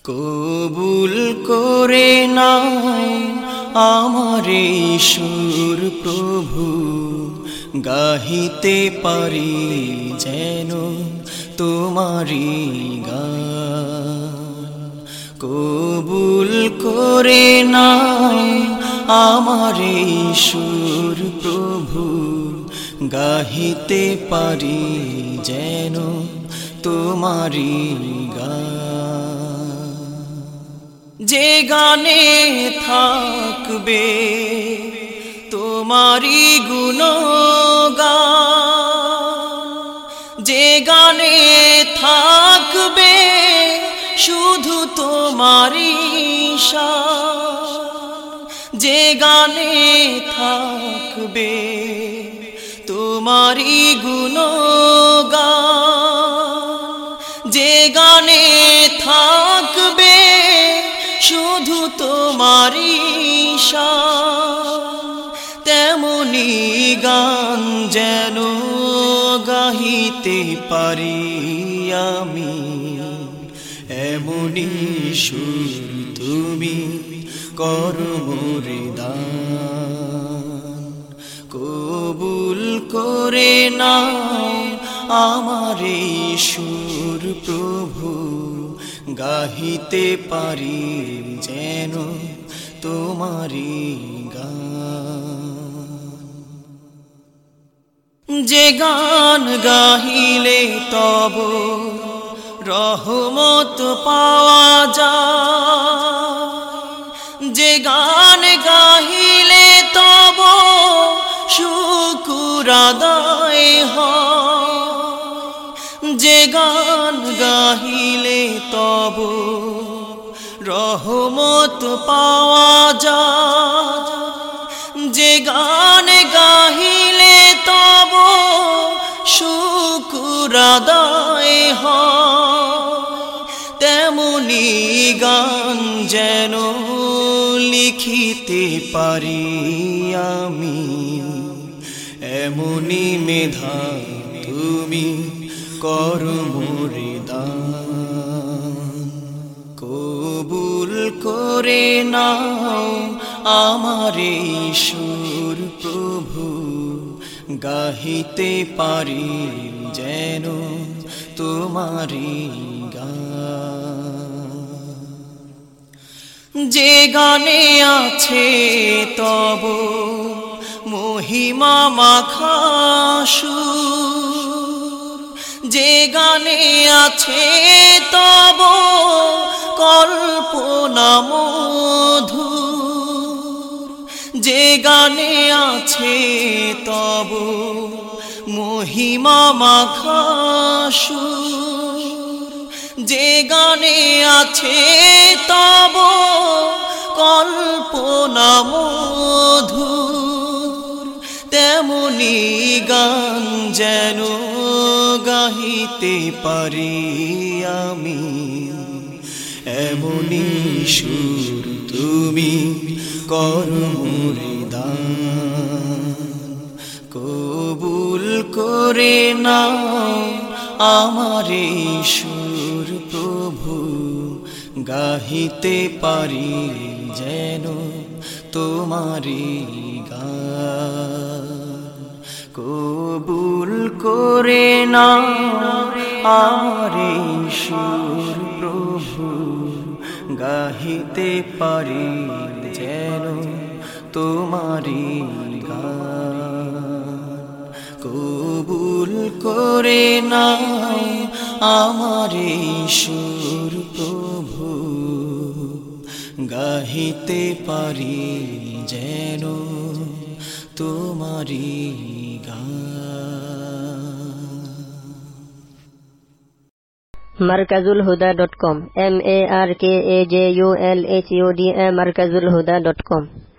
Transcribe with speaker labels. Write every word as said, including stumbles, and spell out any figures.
Speaker 1: কবুল করে নাও আমার এই সুর প্রভু, গাহিতে পারি যেন তোমারি গান। কবুল করে নাও আমার এই সুর প্রভু, গাহিতে পারি যেন তোমারি গান। যে গানে থাকবে তোমারি গুণগান, যে গানে থাকবে শুধু তোমারি শান, যে গানে থাকবে তোমারি গুণগান, যে গানে থাকবে শুধু তোমারি শান, তেমনি গান যেন গাহিতে পারি আমি। এমনি সুর তুমি করো মোরে দান। কবুল করে নাও আমার এই সুর প্রভু, গাহিতে পারি যেন তোমারি গান। যে গান গাহিলে তব রহমত পাওয়া যায়, যে গান গাহিলে তব শুকুর আদায় হয়, যে গান গাহিলে তব রহমত পাওয়া যায়, যে গান গাহিলে তব শুকুর আদায় হয়, তেমনি গান যেন লিখিতে পারি আমি। এমনি মেধা তুমি করো মোরে দান। কবুল করে নাও আমার এই সুর প্রভু, গাহিতে পারি যেন তোমারি গান। যে গানে আছে তব মহিমা মাখা সুর, যে গানে আছে তব কল্পনা মধুর, যে গানে আছে তব মহিমা মাখা সুর, যে গানে আছে তব কল্পনা মধুর, তেমনি গান যেন গাহিতে পারি আমি। এমনি সুর তুমি করো মোরে দান। কবুল করে নাও আমার এই সুর প্রভু, গাহিতে পারি যেন তোমারি গান। কবুল করে নাও আমার এই সুর প্রভু, গাহিতে পারি যেন তোমারি গান। কবুল করে নাও আমার এই সুর প্রভু, গাহিতে পারি যেন তোমারি গান।
Speaker 2: Markazul Huda dot com, M A R K A J U L H U D A Markazul Huda dot com.